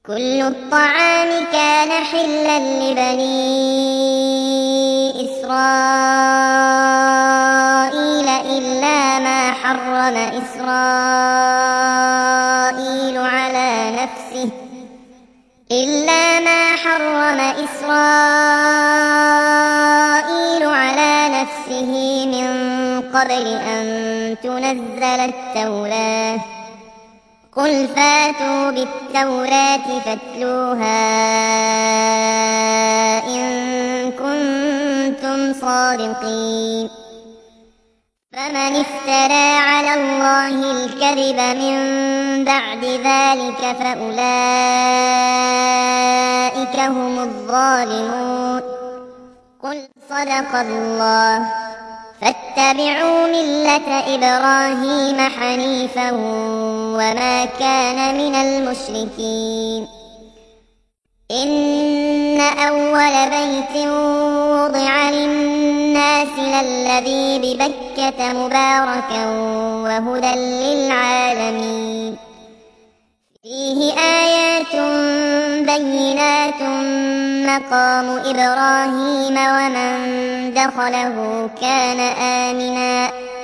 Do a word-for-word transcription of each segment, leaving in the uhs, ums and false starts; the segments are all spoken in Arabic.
كل الطعام كان حلا لبني إسرائيل إلا ما حرم إسرائيل على نفسه إلا ما حرم إسرائيل على نفسه من قبل أن تنزل التوراة. قل فاتوا بالتوراة فاتلوها إن كنتم صادقين. فمن افترى على الله الكذب من بعد ذلك فأولئك هم الظالمون. قل صدق الله. فاتبعوا ملة إبراهيم حنيفا وما كان من المشركين. إن أول بيت وضع للناس للذي ببكة مباركا وهدى للعالمين. فيه آيات بينات مقام إبراهيم ومن دخله كان آمنا.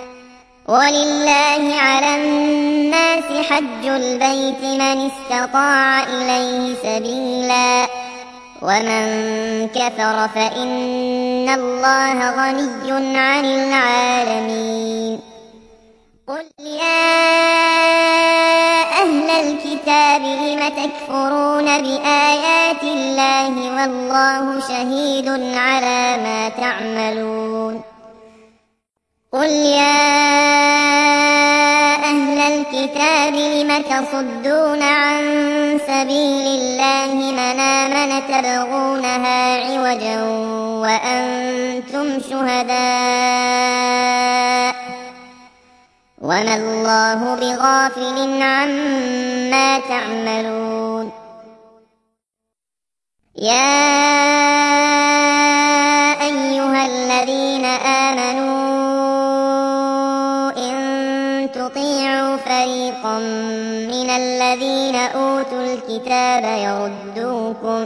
ولله على الناس حج البيت من استطاع إليه سبيلا ومن كفر فإن الله غني عن العالمين. قل يا أهل الكتاب لم تكفرون بآيات الله والله شهيد على ما تعملون. قل يا أهل الكتاب لم تصدون عن سبيل الله من آمن تبغونها عوجا وأنتم شهداء وما الله بغافل عما تعملون. يا أيها الذين آمنوا إن تطيعوا فريقا من الذين أوتوا الكتاب يردوكم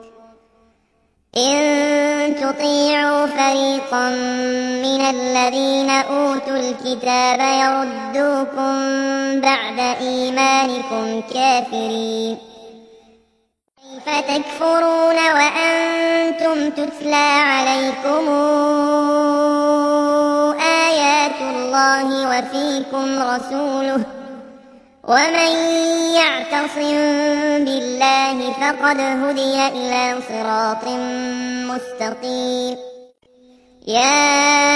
إن تطيعوا فريقا من الذين أوتوا الكتاب يردوكم بعد إيمانكم كافرين. كيف تكفرون وأنتم تتلى عليكم آيات الله وفيكم رسوله ومن يعتصم بالله فقد هدي إلى صراط مستقيم. يا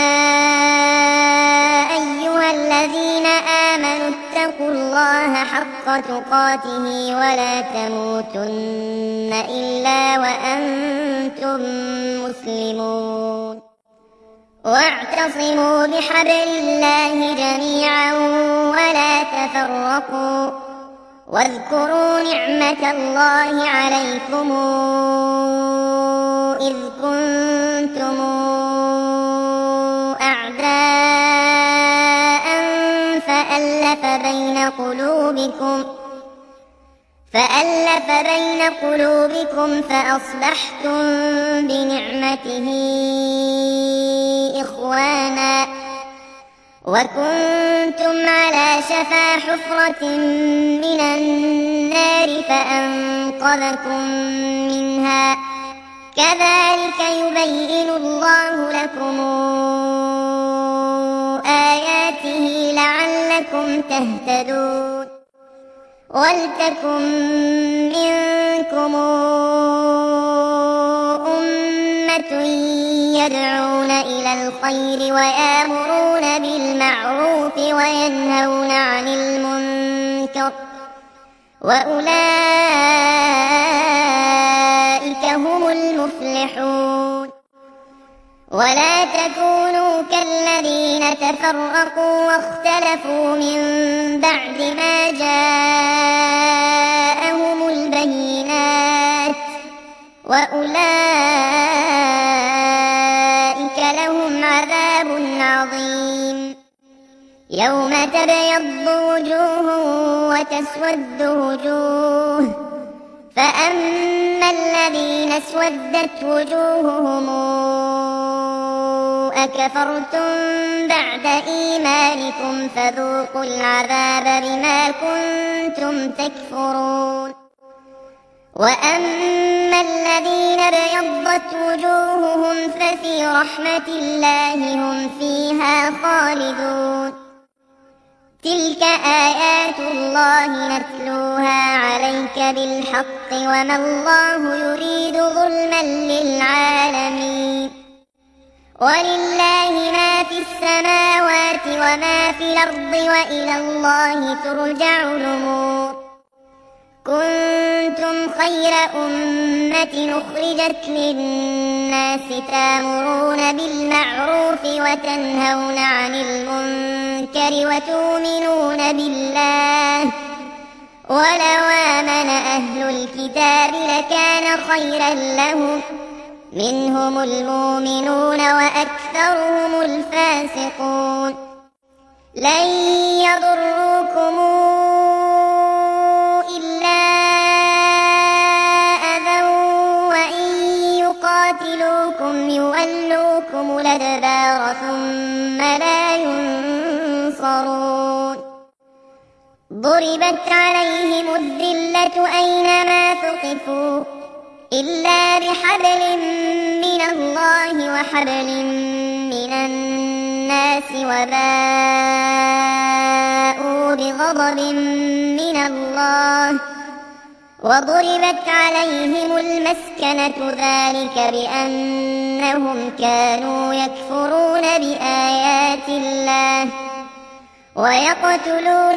أيها الذين آمنوا اتقوا الله حق تقاته ولا تموتن إلا وأنتم مسلمون. واعتصموا بحبل الله جميعا ولا تفرقوا واذكروا نعمة الله عليكم إذ كنتم أعداء فألف بين قلوبكم فألف بين قلوبكم فأصبحتم بنعمته إخوانا وكنتم على شفا حفرة من النار فأنقذكم منها. كذلك يبين الله لكم آياته لعلكم تهتدون. ولتكن منكم أمة يدعون إلى الخير ويأمرون بالمعروف وينهون عن المنكر وأولئك هم المفلحون. ولا تكونوا كالذين تفرقوا واختلفوا من بعد ما جاءهم البينات وأولئك لهم عذاب عظيم. يوم تبيض وجوه وتسود وجوه فأما الذين اسودت وجوههم أكفرتم بعد إيمانكم فذوقوا العذاب بما كنتم تكفرون وأما الذين ابيضت وجوههم ففي رحمة الله هم فيها خالدون تلك آيات الله نتلوها عليك بالحق وما الله يريد ظلما للعالمين ولله ما في السماوات وما في الأرض وإلى الله ترجع الأمور كنتم خير أمة أخرجت للناس تأمرون بالمعروف وتنهون عن المنكر وتؤمنون بالله ولو آمن أهل الكتاب لكان خيرا لهم منهم المؤمنون وأكثرهم الفاسقون لن يضروكم إلا أذى وإن يقاتلوكم يولوكم الأدبار ثم لا ينصرون ضربت عليهم الذلة أينما ثقفوا إلا بحبل من الله وحبل من الناس وباءوا بغضب من الله وضربت عليهم المسكنة ذلك بأنهم كانوا يكفرون بآيات الله ويقتلون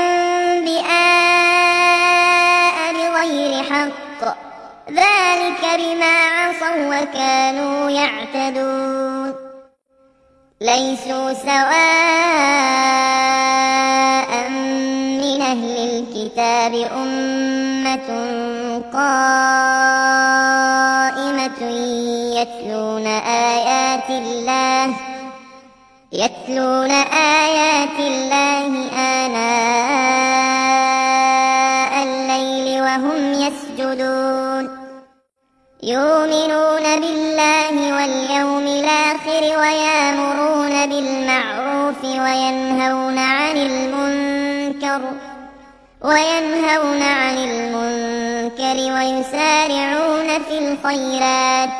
الأنبياء بغير حق ذلك بما عصوا وكانوا يعتدون ليسوا سواء من أهل الكتاب أمة قائمة يتلون آيات الله يتلون آيات الله آناء الليل وهم يسجدون يؤمنون بالله واليوم الآخر ويأمرون بالمعروف وينهون عن المنكر وينهون عن المنكر ويسارعون في الخيرات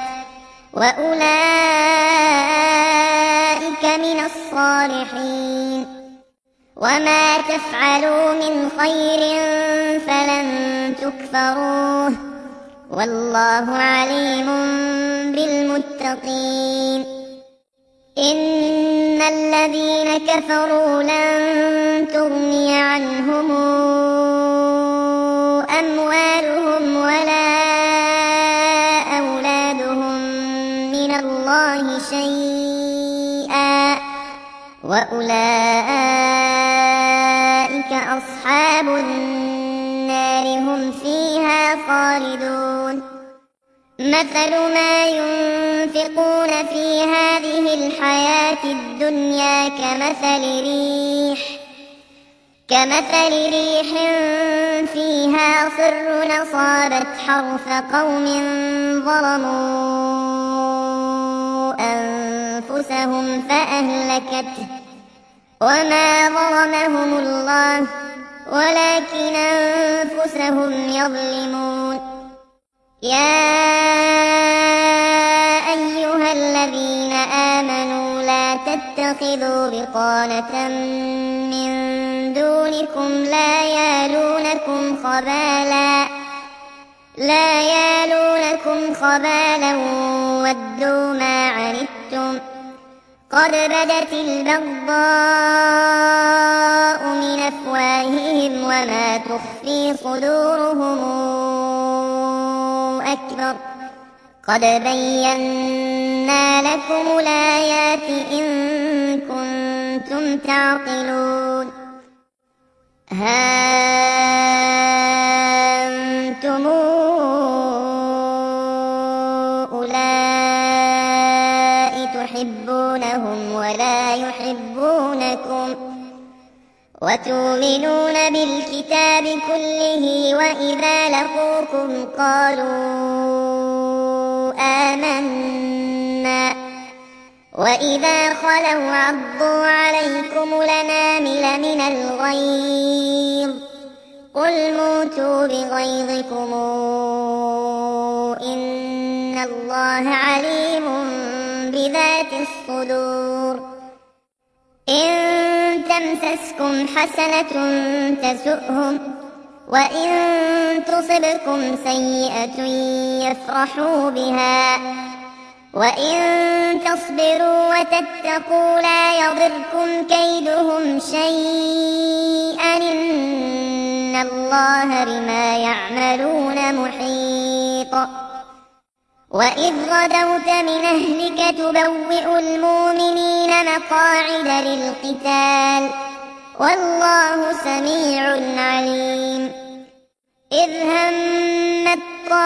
وأولئك من الصالحين وما تفعلوا من خير فلن تكفروه والله عليم بالمتقين إن الذين كفروا لن تغني عنهم أموالهم ولا أولادهم من الله شيئا وأولئك أصحاب النار هم فيها خالدون مثل ما ينفقون في هذه الحياة الدنيا كمثل ريح كمثل ريح فيها صر أصابت حرث قوم ظلموا أنفسهم فأهلكته وما ظلمهم الله ولكن أنفسهم يظلمون يا أيها الذين آمنوا لا تتخذوا بطانة من دونكم لا يالونكم خبالا لا يالونكم خبالا ودوا ما عنتم قد بدت البغضاء من أفواههم وما تخفي صدورهم أكبر قد بينا لكم الآيات إن كنتم تعقلون ها أنتم أولئك تحبونهم ولا يحبونكم وتؤمنون بالكتاب كله وإذا لقوكم قالوا آمنا وإذا خلوا عضوا عليكم الأنامل من الغيظ قل موتوا بغيظكم إن الله عليم بذات الصدور إن تمسسكم حسنة تسؤهم وإن تصبكم سيئة يفرحوا بها وإن تصبروا وتتقوا لا يضركم كيدهم شيئا إن الله بما يعملون محيط وإذ غدوت من أهلك تبوئ المؤمنين مقاعد للقتال والله سميع عليم إذ همت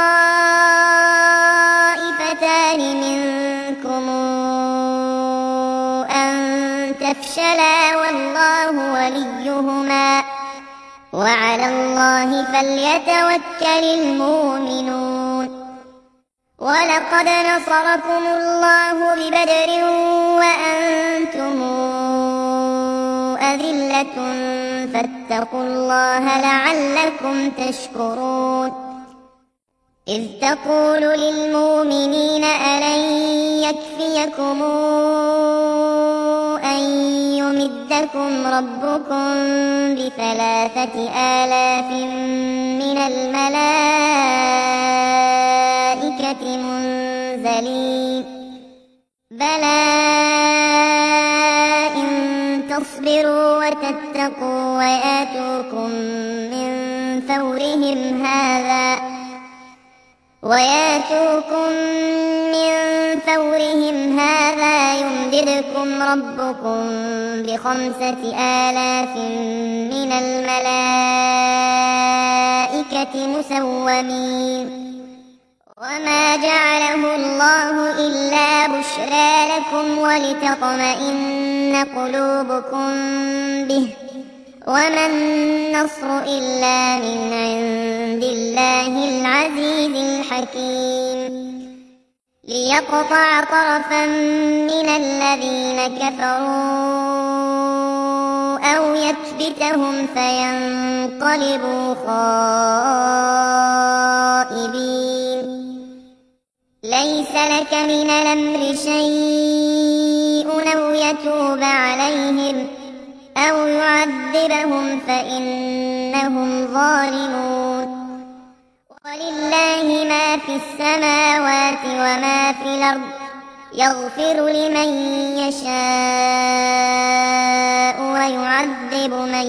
طائفتان منكم أن تفشلا والله وليهما وعلى الله فليتوكل المؤمنون ولقد نصركم الله ببدر وأنتم أذلة فاتقوا الله لعلكم تشكرون إذ تقول للمؤمنين ألن يكفيكم أن يمدكم ربكم بثلاثة آلاف من الملائكة منزلين بلى إن تصبروا وتتقوا وياتوكم من فورهم هذا وياتوكم من فورهم هذا يمددكم ربكم بخمسة آلاف من الملائكة مسومين وما جعله الله إلا بشرى لكم ولتطمئن قلوبكم به وما النصر إلا من عند الله العزيز الحكيم ليقطع طرفا من الذين كفروا أو يكبتهم فينقلبوا خائبين ليس لك من الأمر شيء أو يتوب عليهم أو يعذبهم فإنهم ظالمون ولله ما في السماوات وما في الأرض يغفر لمن يشاء ويعذب من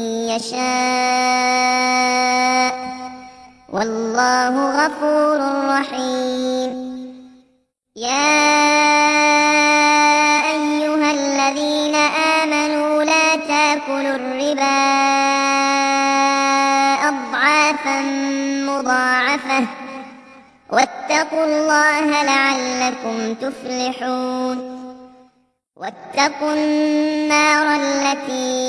يشاء والله غفور رحيم يا أيها الذين آمنوا لا تأكلوا الربا أضعافا مضاعفة واتقوا الله لعلكم تفلحون واتقوا النار التي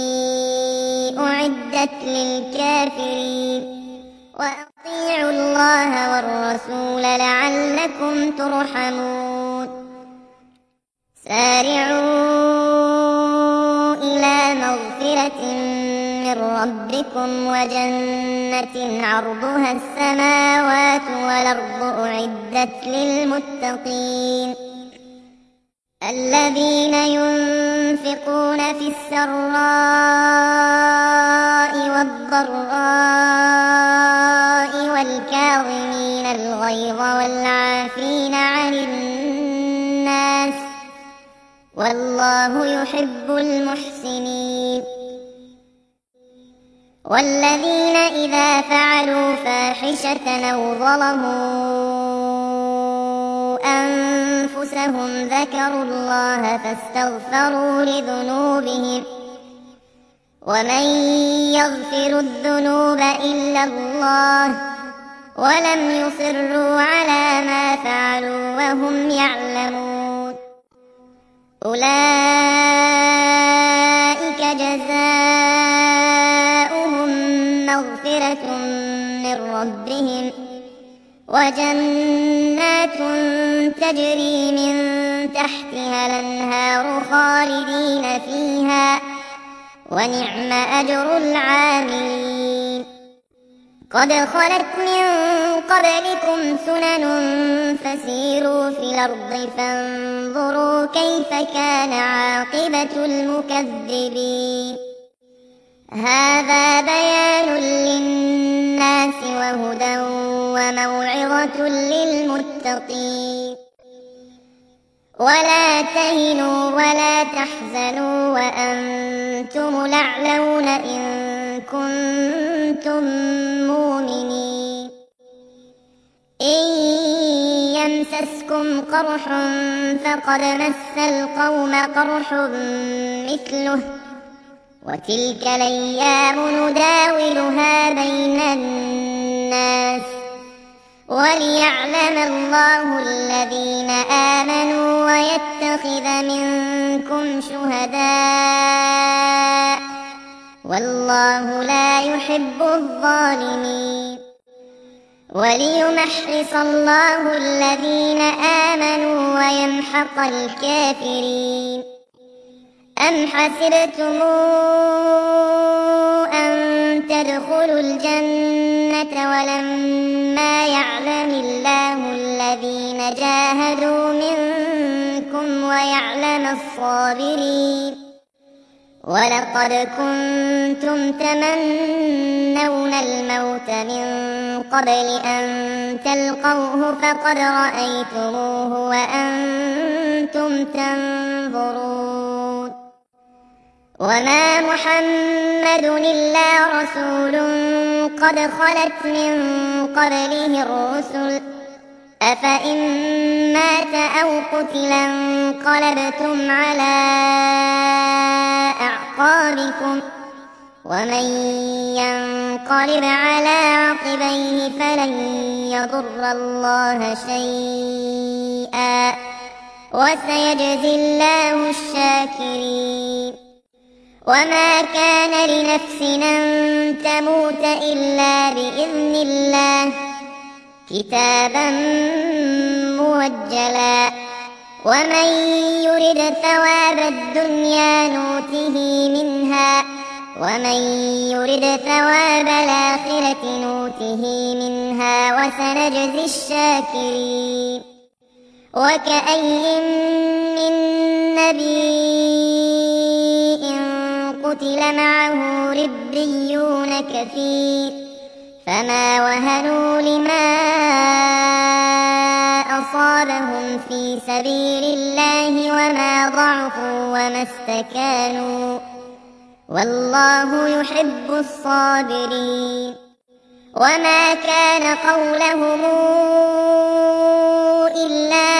أعدت للكافرين وأطيعوا الله والرسول لعلكم ترحمون سارعوا إلى مغفرة من ربكم وجنة عرضها السماوات والأرض أعدت للمتقين الذين ينفقون في السراء والضراء والكاظمين الغيظ والعافين عن الناس والله يحب المحسنين والذين إذا فعلوا فاحشة أو ظلموا أنفسهم ذكروا الله فاستغفروا لذنوبهم ومن يغفر الذنوب إلا الله ولم يصروا على ما فعلوا وهم يعلمون أولئك جزاؤهم ربهم وجنات تجري من تحتها الأنهار خالدين فيها ونعم أجر العاملين. قد خلت من قبلكم سنن فسيروا في الأرض فانظروا كيف كان عاقبة المكذبين. هذا بيان للناس وهدى وموعظة للمتقين. ولا تهنوا ولا تحزنوا وأنتم الأعلون إن كنتم مؤمنين. إن يمسسكم قرح فقد مس القوم قرح مثله وتلك الأيام نداولها بين الناس وليعلم الله الذين آمنوا ويتخذ منكم شهداء والله لا يحب الظالمين. وليمحص الله الذين آمنوا ويمحق الكافرين. أم حسبتم أن تدخلوا الجنة ولما يعلم الله الذين جاهدوا منكم ويعلم الصابرين. ولقد كنتم تمنون الموت من قبل أن تلقوه فقد رأيتموه وأنتم تنظرون. وما محمد إلا رسول قد خلت من قبله الرسل أفإن مات أو قتل انقلبتم على أعقابكم ومن ينقلب على عقبيه فلن يضر الله شيئا وسيجزي الله الشاكرين. وما كان لنفس أن تموت إلا بإذن الله كتابا موجلا ومن يرد ثواب الدنيا نوته منها ومن يرد ثواب الآخرة نوته منها وسنجزي الشاكرين. وكأي من نبي قتل معه ربيون كثير فما وهنوا لما أصابهم في سبيل الله وما ضعفوا وما استكانوا والله يحب الصابرين. وما كان قولهم إلا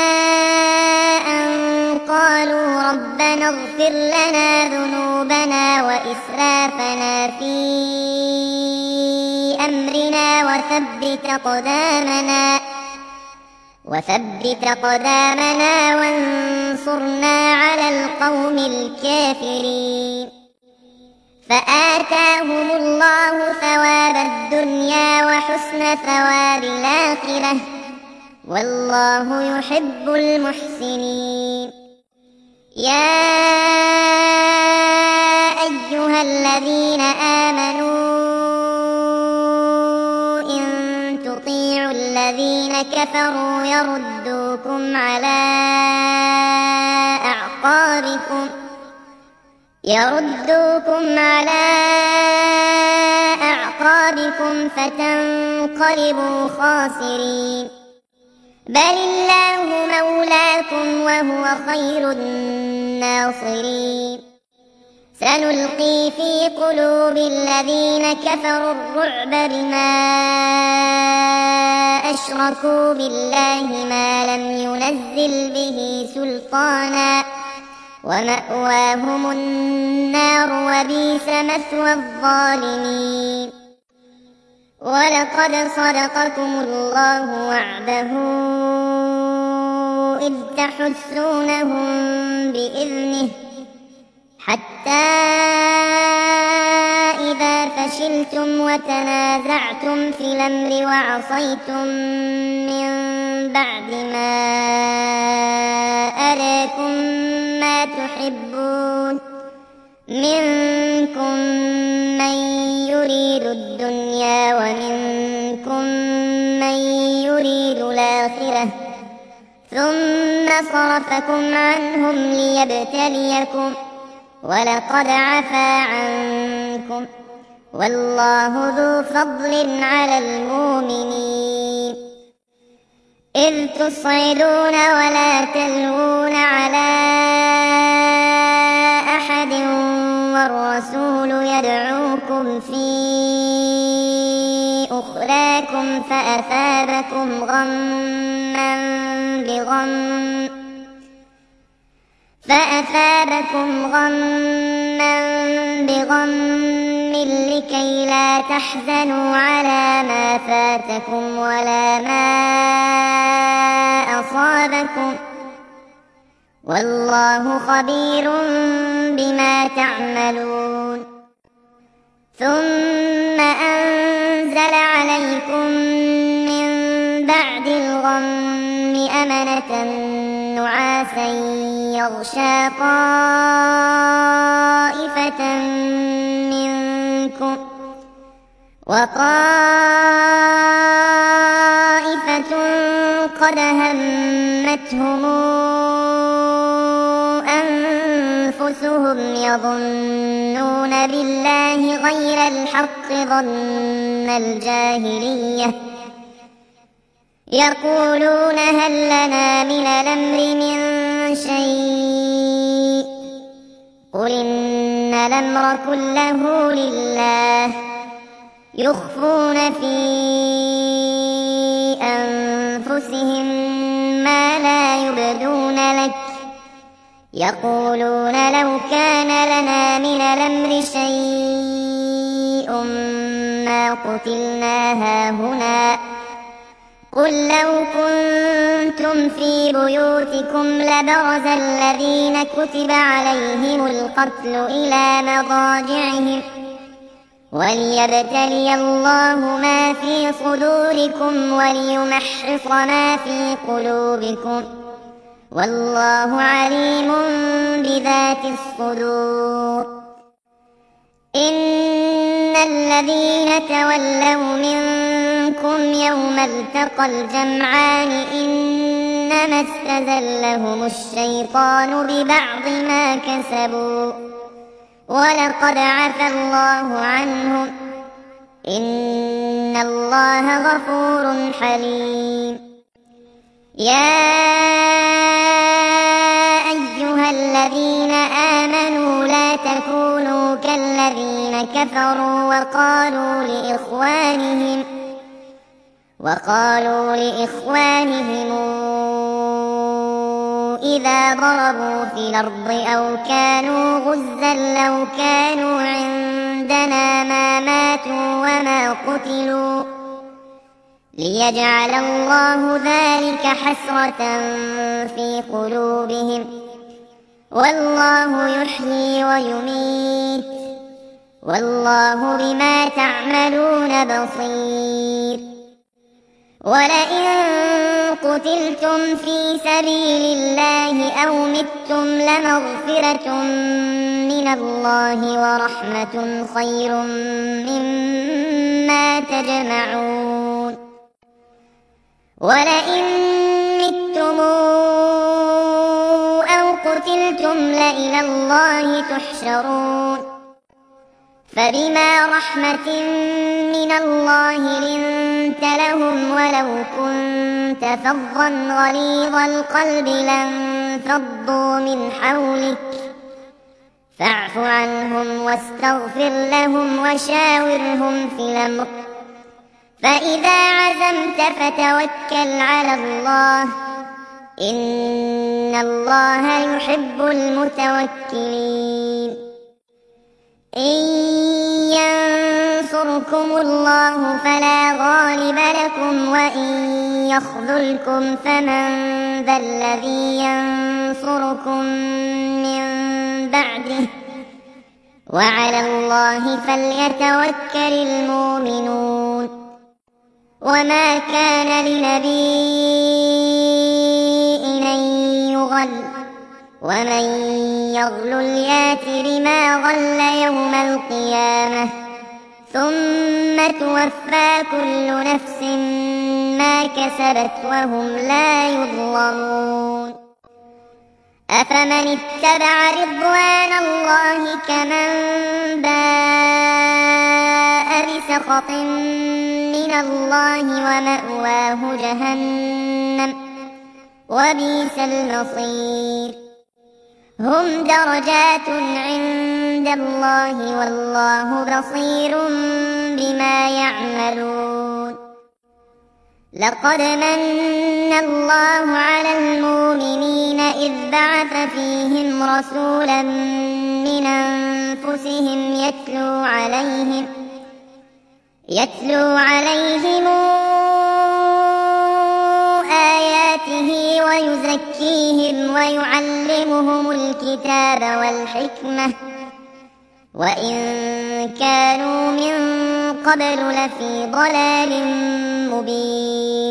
أن قالوا ربنا اغفر لنا ذنوبنا وإسرافنا في أمرنا وثبت أقدامنا وثبت أقدامنا وانصرنا على القوم الكافرين. فآتاهم الله ثواب الدنيا وحسن ثواب الآخرة والله يحب المحسنين. يا أيها الذين آمنوا إن تطيعوا الذين كفروا يردوكم على أعقابكم يردوكم على أعقابكم فتنقلبوا خاسرين. بل الله مولاكم وهو خير الناصرين. سنلقي في قلوب الذين كفروا الرعب بما أشركوا بالله ما لم ينزل به سلطانا ومأواهم النار وبئس مثوى الظالمين. ولقد صدقكم الله وعده إذ تحسونهم بإذنه حتى إذا فشلتم وتنازعتم في الأمر وعصيتم من بعد ما أراكم ما تحبون منكم من يريد الدنيا ومنكم من يريد الآخرة ثم صرفكم عنهم ليبتليكم ولقد عفا عنكم والله ذو فضل على المؤمنين إذ تصعدون ولا تلوون على أحد والرسول يدعوكم في أخراكم فأثابكم غما بغم فأثابكم غما بغم لكي لا تحزنوا على ما فاتكم ولا ما أصابكم والله خبير بما تعملون ثم أنزل عليكم من بعد الغم أمنة نعاسا يغشى طائفة منكم وطائفة قد همتهم أنفسهم يظنون بالله غير الحق ظن الجاهلية يقولون هل لنا من الأمر من شيء قل إن الأمر كله لله يخفون في أنفسهم ما لا يبدون لك يقولون لو كان لنا من الأمر شيء ما قتلنا هاهنا قل لو كنتم في بيوتكم لبرز الذين كتب عليهم القتل إلى مضاجعهم وليبتلي الله ما في صدوركم وليمحص ما في قلوبكم والله عليم بذات الصدور إن الذين تولوا منكم يوم التقى الجمعان إنما استزلهم الشيطان ببعض ما كسبوا ولقد عفا الله عنهم إن الله غفور حليم يا أيها الذين آمنوا لا تكونوا كالذين كفروا وقالوا لإخوانهم وقالوا لإخوانهم إذا ضربوا في الأرض أو كانوا غزا لو كانوا عندنا ما ماتوا وما قتلوا ليجعل الله ذلك حسرة في قلوبهم والله يحيي ويميت والله بما تعملون بصير ولئن قتلتم في سبيل الله أو متم لمغفرة من الله ورحمة خير مما تجمعون ولئن متم أو قتلتم لإلى الله تحشرون فبما رحمة من الله لنت لهم ولو كنت فظا غليظ القلب لانفضوا من حولك فاعف عنهم واستغفر لهم وشاورهم في الأمر فإذا عزمت فتوكل على الله إن الله يحب المتوكلين إن ينصركم الله فلا غالب لكم وإن يخذلكم فمن ذا الذي ينصركم من بعده وعلى الله فليتوكل المؤمنون وما كان لنبي أن يغل ومن يغل يات بما غل يوم القيامة ثم توفى كل نفس ما كسبت وهم لا يظلمون أفمن اتبع رضوان الله كمن باء بسخط من الله ومأواه جهنم وبئس المصير هم درجات عند الله والله بصير بما يعملون لقد من الله على المؤمنين إذ بعث فيهم رسولا من أنفسهم يتلو عليهم يتلو عليهم آياته ويزكيهم ويعلمهم الكتاب والحكمة وإن كانوا من قبل لفي ضلال مبين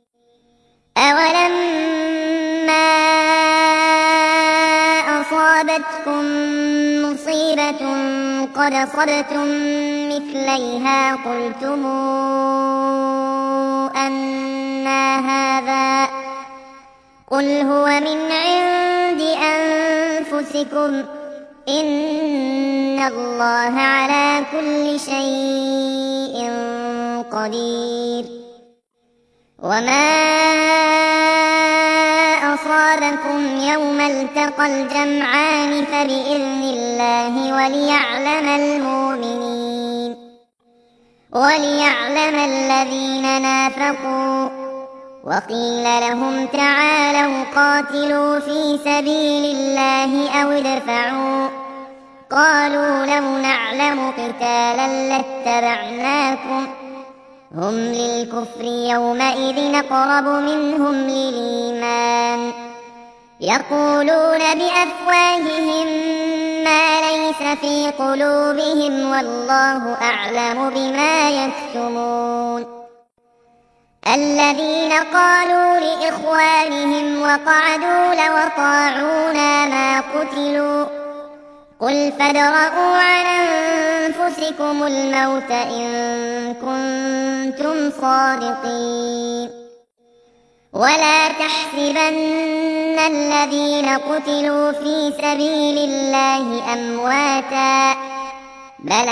أولما أصابتكم مصيبة قد أصبتم مثليها قلتم أنى هذا قل هو من عند أنفسكم إن الله على كل شيء قدير وما أصابكم يوم التقى الجمعان فبإذن الله وليعلم المؤمنين وليعلم الذين نافقوا وقيل لهم تعالوا قاتلوا في سبيل الله أو ادفعوا قالوا لو نعلم قتالا لاتبعناكم هم للكفر يومئذ أقرب منهم للإيمان يقولون بأفواههم ما ليس في قلوبهم والله أعلم بما يكتمون الذين قالوا لإخوانهم وقعدوا لو أطاعونا ما قتلوا قل فادرءوا عن أنفسكم الموت إن كنتم صادقين ولا تحسبن الذين قتلوا في سبيل الله أمواتا بل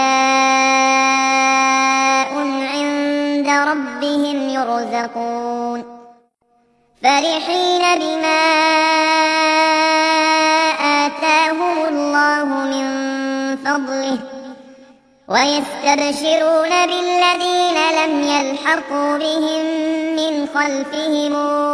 أحياء عند ربهم يرزقون فرحين بما آتاهم الله من فضله ويستبشرون بالذين لم يلحقوا بهم من خلفهم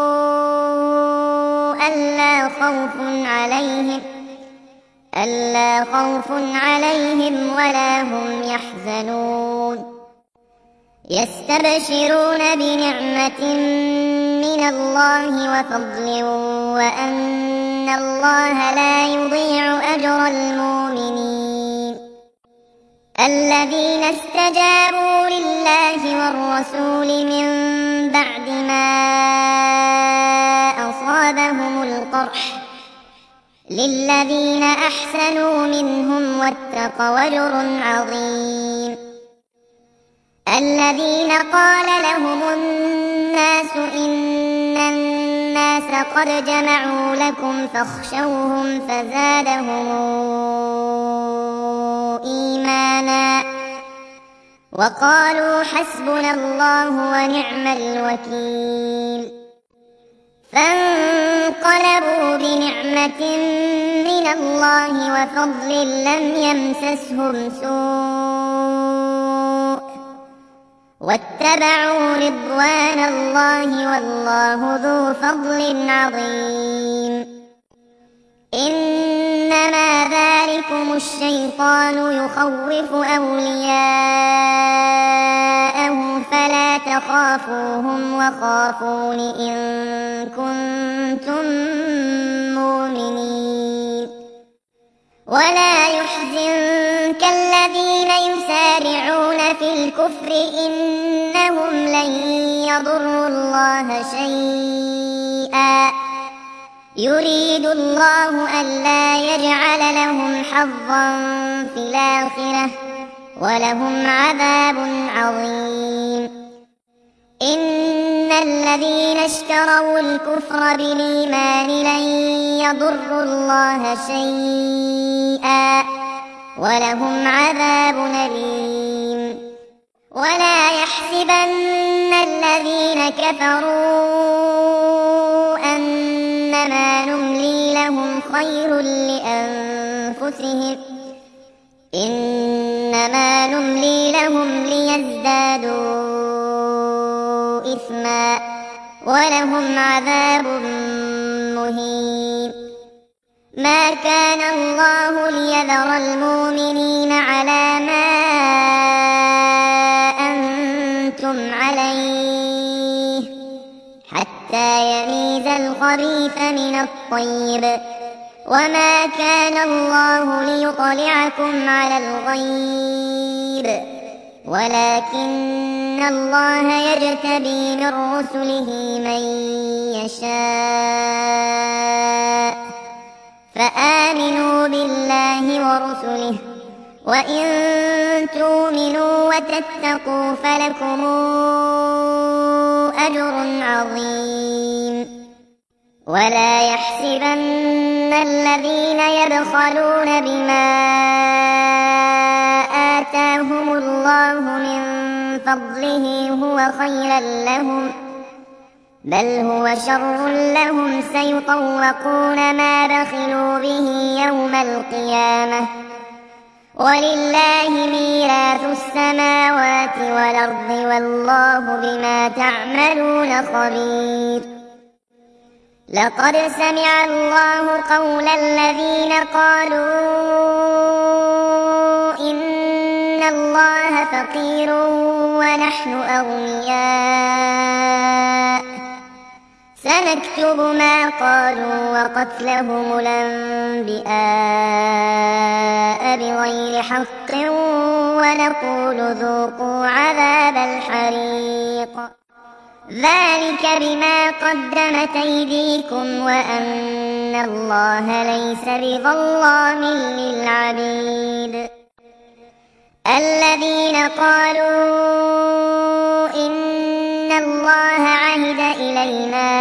ألا خوف عليهم ألا خوف عليهم ولا هم يحزنون يستبشرون بنعمة من الله وفضل وأن الله لا يضيع أجر المؤمنين الذين استجابوا لله والرسول من بعد ما أصابهم القرح للذين أحسنوا منهم واتقوا أجر عظيم الذين قال لهم الناس إن الناس قد جمعوا لكم فاخشوهم فزادهم إيمانا وقالوا حسبنا الله ونعم الوكيل فانقلبوا بنعمة من الله وفضل لم يمسسهم سوء واتبعوا رضوان الله والله ذو فضل عظيم إنما ذلكم الشيطان يخوف أولياءه فلا تخافوهم وخافون إن كنتم مؤمنين ولا يحزنك الذين يسارعون في الكفر إنهم لن يضروا الله شيئا يريد الله ألا يجعل لهم حظا في الآخرة ولهم عذاب عظيم. إن الذين اشتروا الكفر بالإيمان لن يضروا الله شيئا ولهم عذاب أليم. ولا يحسبن الذين كفروا أنما نملي لهم خير لأنفسهم إنما نملي لهم ليزدادوا إثما ولهم عذاب مهين. ما كان الله ليذر المؤمنين على ما أنتم عليه حتى يميز الخبيث من الطيب وما كان الله ليطلعكم على الغيب ولكن الله يجتبي من رسله من يشاء فآمنوا بالله ورسله وإن تؤمنوا وتتقوا فلكم أجر عظيم. ولا يحسبن الذين يبخلون بما آتاهم الله من فضله هو خيرا لهم بل هو شر لهم سيطوقون ما بخلوا به يوم القيامة ولله ميراث السماوات والأرض والله بما تعملون خبير. لقد سمع الله قول الذين قالوا إن الله فقير ونحن أغنياء سنكتب ما قالوا وقتلهم الأنبياء بغير حق ونقول ذوقوا عذاب الحريق ذلك بما قدمت أيديكم وأن الله ليس بظلام للعبيد. الذين قالوا إن الله عهد إلينا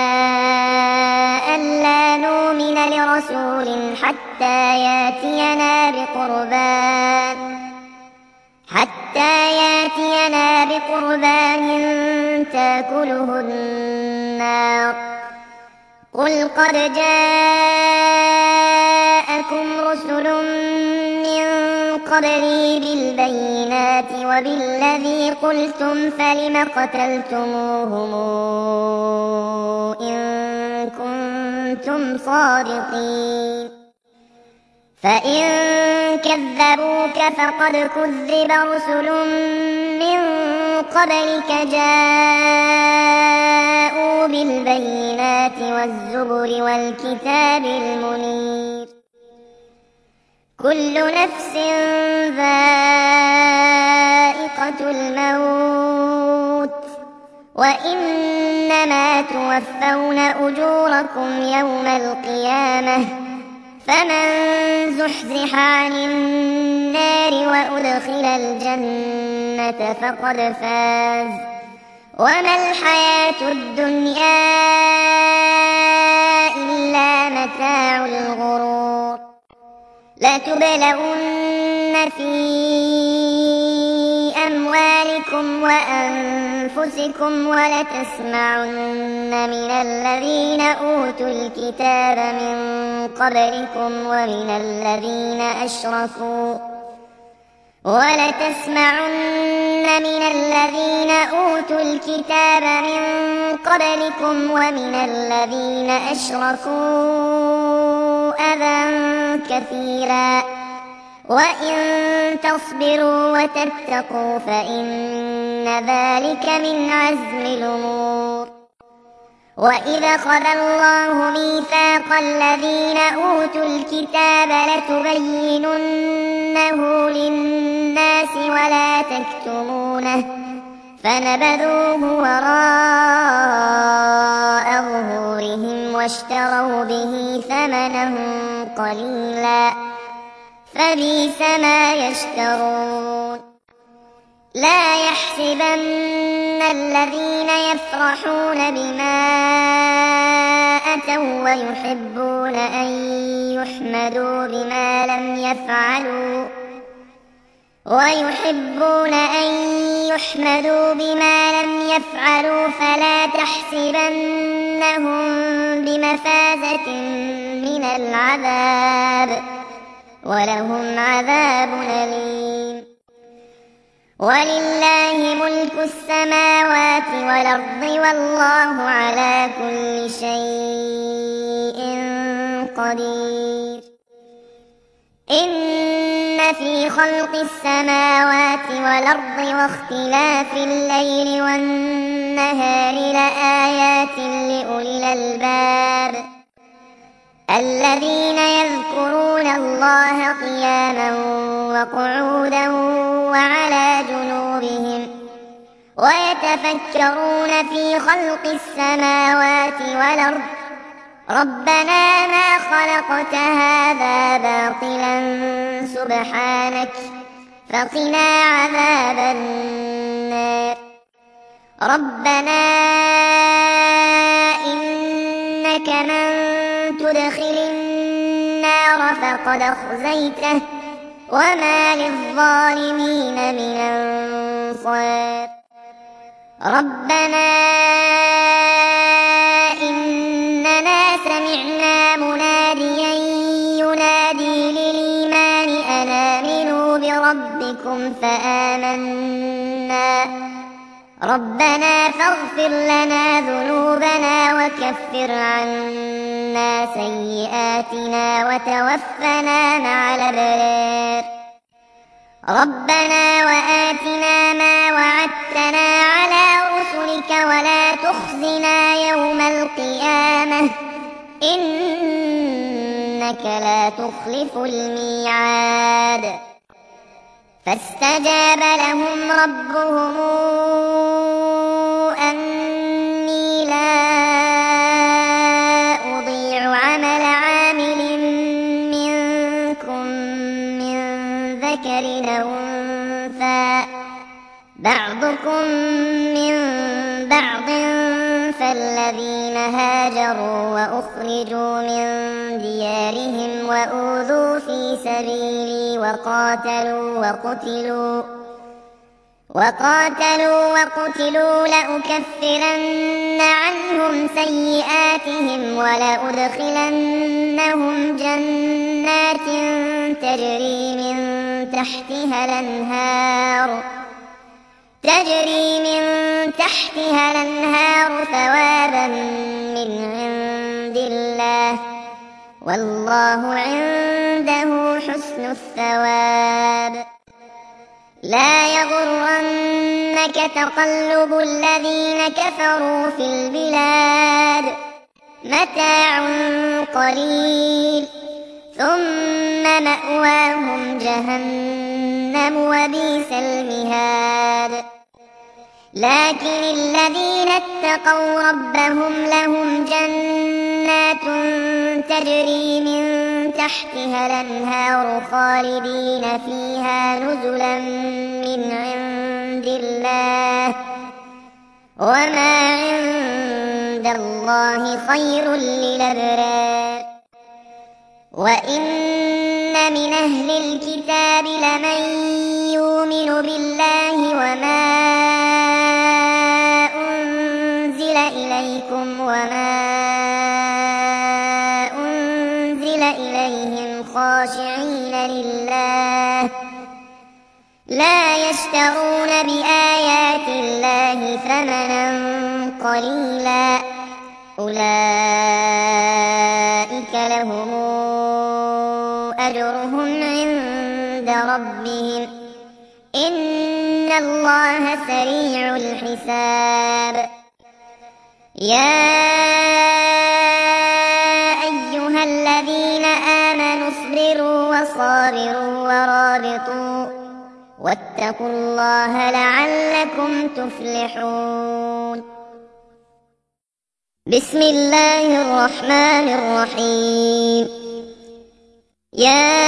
ألا نؤمن لرسول حتى يأتينا بقربان حتى يأتينا بقربان تأكله النار قل قد جاءكم رسل من قبلي بالبينات وبالذي قلتم فلم قتلتموهم إن كنتم صادقين فإن كذبوك فقد كذب رسل من قبلك جاءوا بالبينات والزبر والكتاب المنير كل نفس ذائقة الموت وإنما توفون أجوركم يوم القيامة فمن زحزح عن النار وأدخل الجنة فقد فاز وما الحياة الدنيا إلا متاع الغرور. لتبلغن في أموالكم وأنفسكم ولتسمعن من الذين أوتوا الكتاب من قبلكم ومن الذين أشركوا ولتسمعن من الذين أوتوا الكتاب من قبلكم ومن الذين أشركوا أذى كثيرا وإن تصبروا وتتقوا فإن ذلك من عزم الأمور. وَإِذْ أَخَذَ اللَّهُ مِيثَاقَ الَّذِينَ أُوتُوا الْكِتَابَ لَتُبَيِّنُنَّهُ لِلنَّاسِ وَلَا تَكْتُمُونَهُ فَنَبَذُوهُ وَرَاءَ ظُهُورِهِمْ وَاشْتَرَوْا بِهِ ثَمَنًا قَلِيلًا فَبِئْسَ مَا يَشْتَرُونَ لا يحسبن الذين يفرحون بما أتوا ويحبون أن يحمدوا بما لم يفعلوا ويحبون أن يحمدوا بما لم يفعلوا فلا تحسبنهم بمفازة من العذاب ولهم عذاب أليم ولله ملك السماوات والأرض والله على كل شيء قدير إن في خلق السماوات والأرض واختلاف الليل والنهار لآيات لأولي الألباب الذين يذكرون الله قياما وقعودا وعلى جنوبهم ويتفكرون في خلق السماوات والأرض ربنا ما خلقت هذا باطلا سبحانك فقنا عذاب النار ربنا إنك من تدخل النار فقد أخزيته وما للظالمين من أنصار ربنا إننا سمعنا مناديا ينادي للإيمان أن آمنوا بربكم فآمنا ربنا فاغفر لنا ذنوبنا وكفر عنا سيئاتنا وتوفنا مع الأبرار ربنا وآتنا ما وعدتنا على رسلك ولا تخزنا يوم القيامة إنك لا تخلف الميعاد فاستجاب لهم ربهم أني لا أضيع عمل عامل منكم من ذكر أو أنثى بعضكم من بعض فالذين هاجروا وأخرجوا من ديارهم وأوذوا في سبيلي وقاتلوا وقتلوا وقاتلوا وقتلوا لأكفرن عنهم سيئاتهم ولأدخلنهم جنات تجري من تحتها الأنهار تجري من تحتها الأنهار ثوابا من عند الله والله عنده حسن الثواب لا يغرنك تقلب الذين كفروا في البلاد متاع قليل ثم مأواهم جهنم وبئس المهاد لكن الذين اتقوا ربهم لهم جنات تجري من تحتها الأنهار خالدين فيها نزلا من عند الله وما عند الله خير للأبرار وإن من أهل الكتاب لمن يؤمن بالله وما أنزل إليكم وما أنزل إليهم خاشعين لله لا يشترون بآيات الله ثمنا قليلا أولئك لهم أجرهم عند ربهم إن الله سريع الحساب يا وصابروا ورابطوا واتقوا الله لعلكم تفلحون. بسم الله الرحمن الرحيم. يا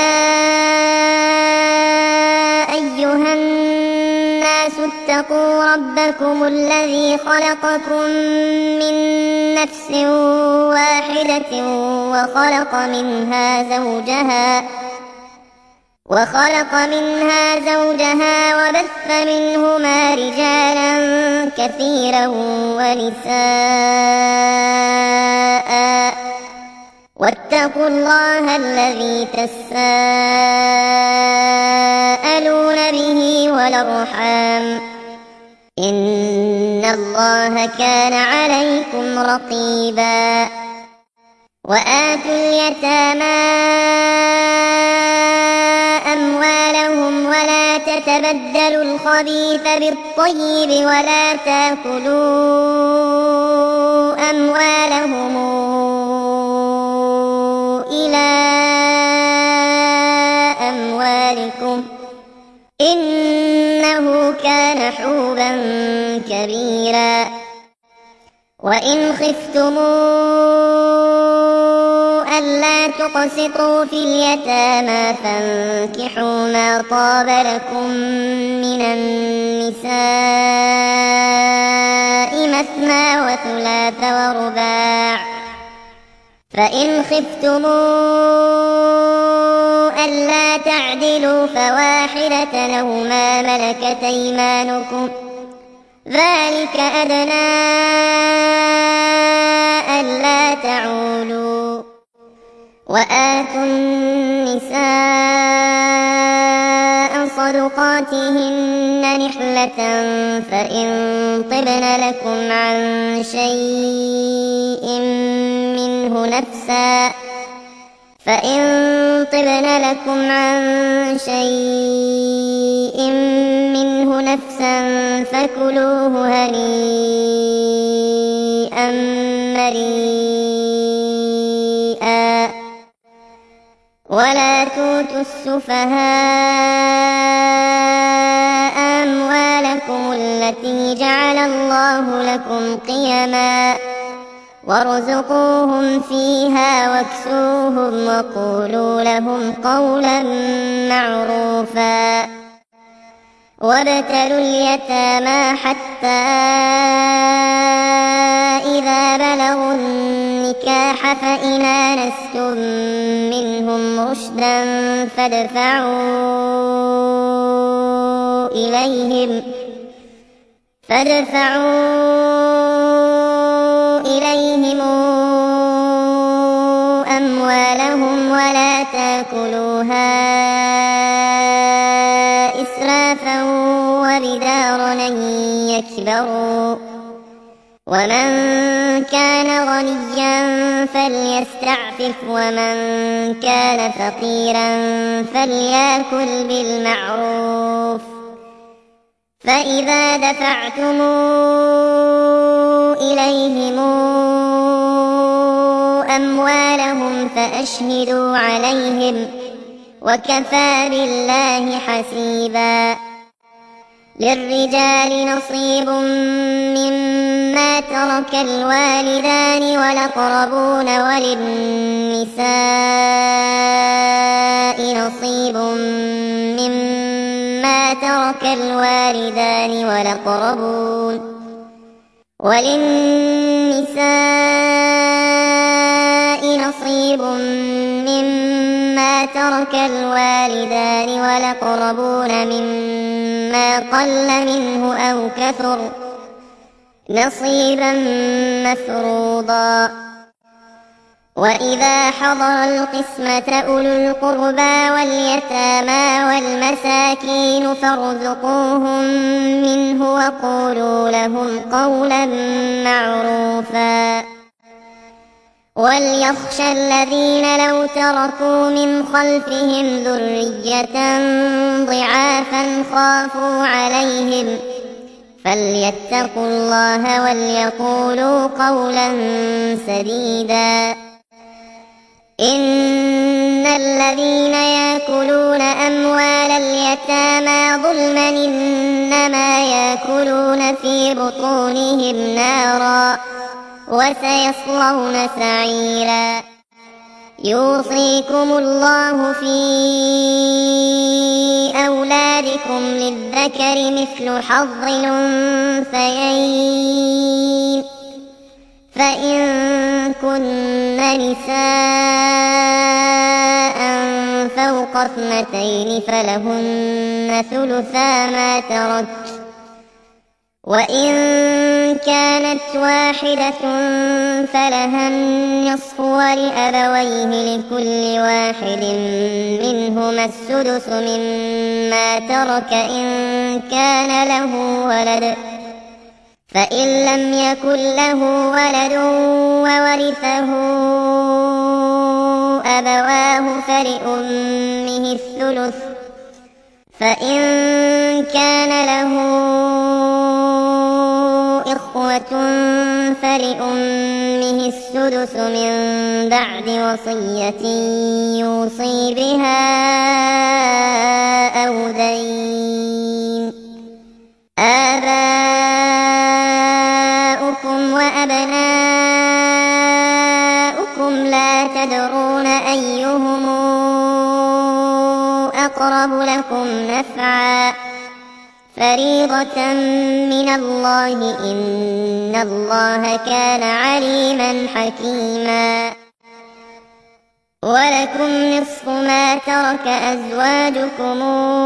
أيها الناس اتقوا ربكم الذي خلقكم من نفس واحدة وخلق منها زوجها وخلق منها زوجها وبث منهما رجالا كثيرا ونساء واتقوا الله الذي تساءلون به والأرحام إن الله كان عليكم رقيبا. وآتوا اليتامى أموالهم ولا تتبدلوا الخبيث بالطيب ولا تأكلوا أموالهم إلى أموالكم إنه كان حوبا كبيرا. وإن خفتموا ألا تقسطوا في اليتامى فانكحوا ما طاب لكم من النساء مثنى وثلاث ورباع فإن خفتموا ألا تعدلوا فواحدة أو ما ملكت أيمانكم ذلك أدنى ألا تعولوا. وآتوا النساء صدقاتهن نحلة فإن طبن لكم عن شيء منه نفسا فإن طبن لكم عن شيء منه نفسا فكلوه هنيئا مريئا. ولا تؤتوا السفهاء أموالكم التي جعل الله لكم قيما وارزقوهم فيها واكسوهم وقولوا لهم قولا معروفا. وابتلوا اليتامى حتى إذا بلغوا النكاح فإن آنستم منهم رشدا فادفعوا إليهم فادفعوا إليهم أموالهم ولا تأكلوها إسرافا وبدارا أن يكبروا. ومن كان غنيا فليستعفف ومن كان فقيرا فليأكل بالمعروف. فإذا دفعتم إليهم أموالهم فأشهدوا عليهم وكفى بالله حسيبا. للرجال نصيب مما ترك الوالدان والأقربون وللنساء نصيب مما ترك الوالدان والأقربون وللنساء نصيب مما ترك الوالدان والأقربون مما قل منه أو كثر نصيبا مفروضا. وإذا حضر القسمة أولو القربى واليتامى والمساكين فارزقوهم منه وقولوا لهم قولا معروفا. وليخشى الذين لو تركوا من خلفهم ذرية ضعافا خافوا عليهم فليتقوا الله وليقولوا قولا سديدا. إن الذين يأكلون أموال اليتامى ظلما إنما يأكلون في بطونهم نارا وسيصلون سعيرا يوصيكم الله في أولادكم للذكر مثل حظ الأنثيين فإن كن نساء فوق اثنتين فلهن ثلثا ما ترك وإن كانت واحدة فلها النصف ولأبويه لكل واحد منهما السدس مما ترك إن كان له ولد فإن لم يكن له ولد وورثه أبواه فلأمه الثلث فإن كان له إخوة فلأمه السدس من بعد وصية يوصي بها أو دين آباؤكم وأبناؤكم لا تدرون أيهم أقرب لكم نفعا فريضة من الله إن الله كان عليما حكيما ولكم نصف ما ترك أزواجكم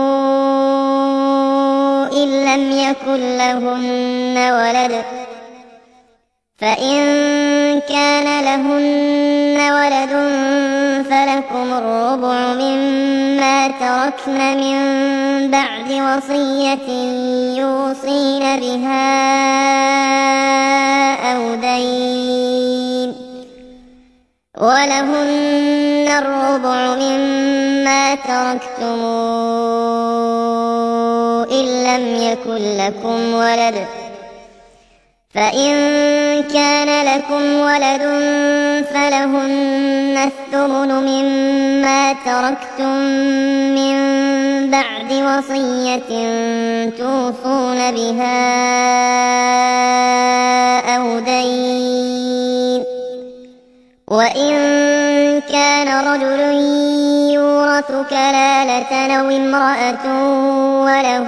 إن لم يكن لهن ولد فإن كان لهن ولد فلكم الربع مما تركن من بعد وصية يوصين بها أو دين ولهن الربع مما تركتم إن لم يكن لكم ولد فإن كان لكم ولد فلهن الثمن مما تركتم من بعد وصية توصون بها أو دين وإن كان رجل يورث كلالة أو امرأة وله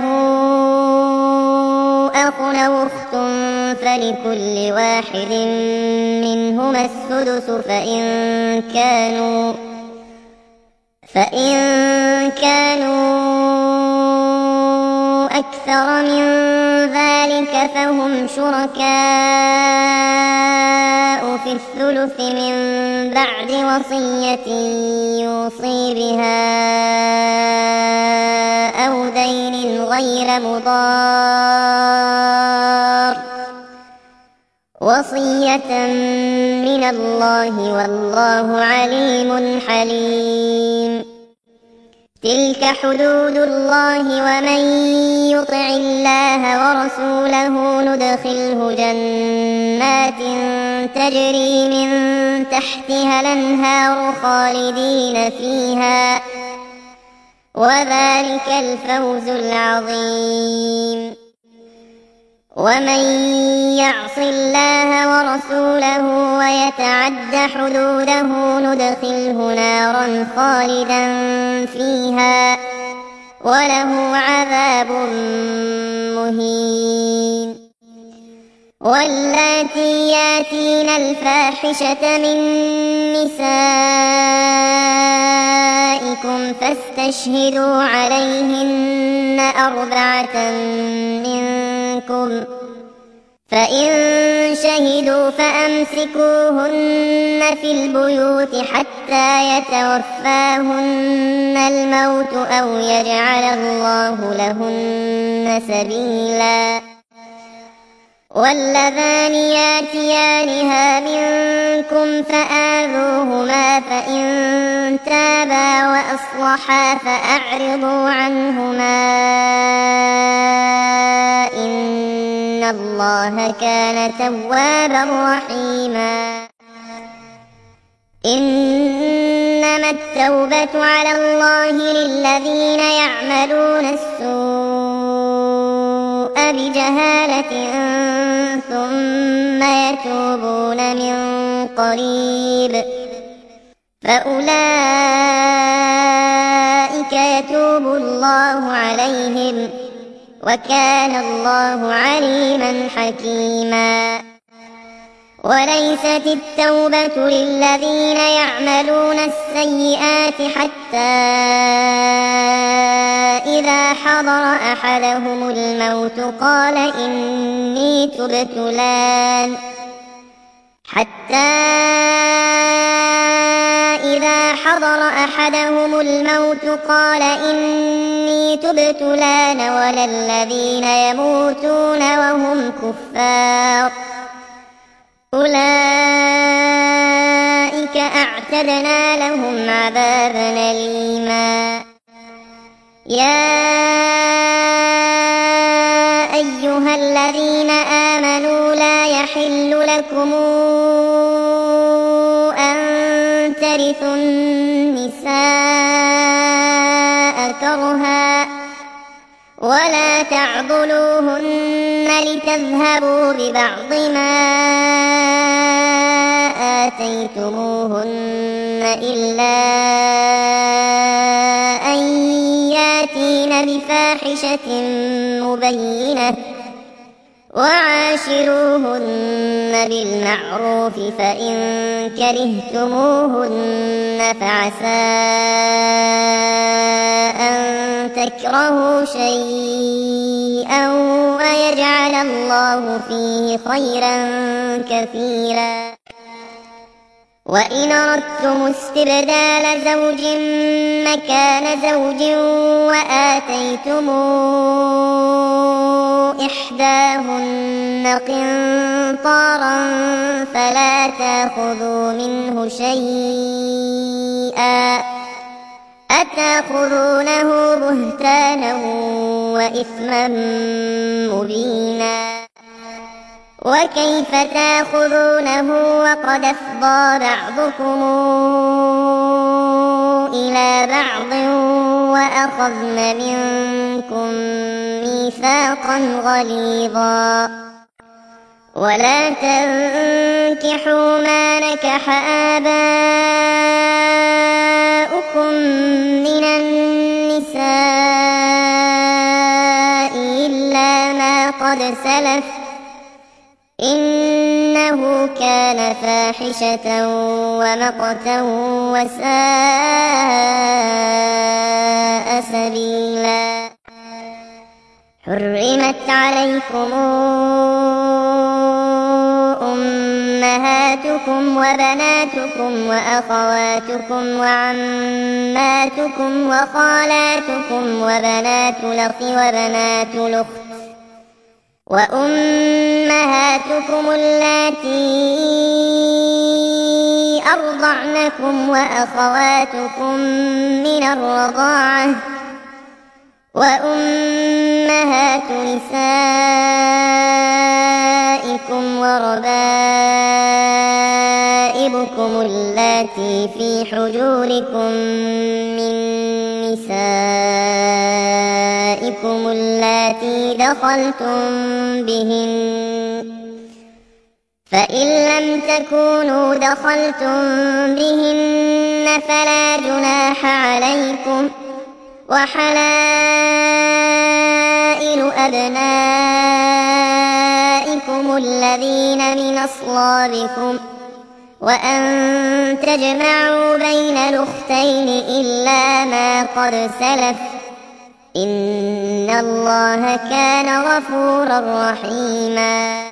أخ أو أخت فلكل واحد منهما السدس فإن كانوا فإن كانوا أكثر من ذلك فهم شركاء في الثلث من بعد وصية يوصي بها أو دين غير مضار وصية من الله والله عليم حليم تلك حدود الله ومن يطع الله ورسوله ندخله جنات تجري من تحتها الأنهار خالدين فيها وذلك الفوز العظيم ومن يعص الله ورسوله ويتعد حدوده ندخله نارا خالدا فيها وله عذاب مهين واللاتي ياتين الفاحشة من نسائكم فاستشهدوا عليهن أربعة منكم فإن شهدوا فأمسكوهن في البيوت حتى يتوفاهن الموت أو يجعل الله لهن سبيلا واللذان ياتيانها منكم فآذوهما فإن تابا وأصلحا فأعرضوا عنهما إن الله كان توابا رحيما إنما إنما التوبة على الله للذين يعملون السوء بجهالة ثم يتوبون من قريب فأولئك يتوب الله عليهم وكان الله عليما حكيما. وليست التوبة للذين يعملون السيئات حتى إذا حضر أحدهم الموت قال إني تبت الآن حتى إذا حضر أحدهم الموت قال إني تبت الآن ولا الذين يموتون وهم كفار أولئك أعتدنا لهم عذابا أليما. يا أيها الذين آمنوا لا يحل لكم أن ترثوا النساء كرها ولا تعضلوهن لتذهبوا ببعض ما آتيتموهن إلا أن ياتين بفاحشة مبينة وعاشروهن بالمعروف فإن كرهتموهن فعسى أن تكرهوا شيئا ويجعل الله فيه خيرا كثيرا. وإن أردتم استبدال زوج مكان زوج وآتيتم إحداهن قنطارا فلا تأخذوا منه شيئا أتأخذونه بهتانا وإثما مبينا. وكيف تأخذونه وقد أفضى بعضكم إلى بعض وأخذن منكم ميثاقا غليظا. ولا تنكحوا ما نكح آباؤكم من النساء إلا ما قد سلف إنه كان فاحشة ومقتا وساء سبيلا. حرمت عليكم أمهاتكم وبناتكم وأخواتكم وعماتكم وخالاتكم وبنات الأخ وبنات الأخت وأمهاتكم اللاتي أرضعنكم وأخواتكم من الرضاعة وأمهات نسائكم وربائبكم اللاتي في حجوركم من نسائكم اللاتي دخلتم بهن فإن لم تكونوا دخلتم بهن فلا جناح عليكم وحلائل أبنائكم الذين من أصلابكم وأن تجمعوا بين الأختين إلا ما قد سلف إن الله كان غفورا رحيما.